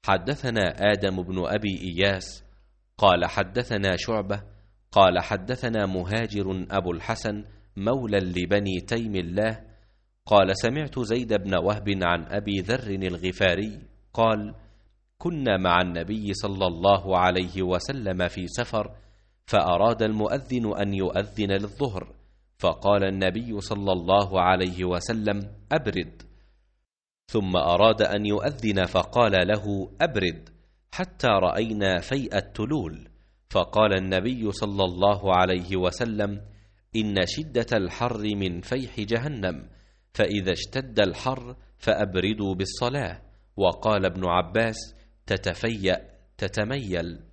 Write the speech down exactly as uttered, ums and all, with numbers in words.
حدثنا آدم بن أبي إياس قال حدثنا شعبة قال حدثنا مهاجر أبو الحسن مولى لبني تيم الله قال سمعت زيد بن وهب عن أبي ذر الغفاري قال كنا مع النبي صلى الله عليه وسلم في سفر، فأراد المؤذن أن يؤذن للظهر، فقال النبي صلى الله عليه وسلم أبرد، ثم أراد أن يؤذن فقال له أبرد، حتى رأينا فيء التلول، فقال النبي صلى الله عليه وسلم إن شدة الحر من فيح جهنم، فإذا اشتد الحر فأبردوا بالصلاة. وقال ابن عباس تتفيأ تتميل.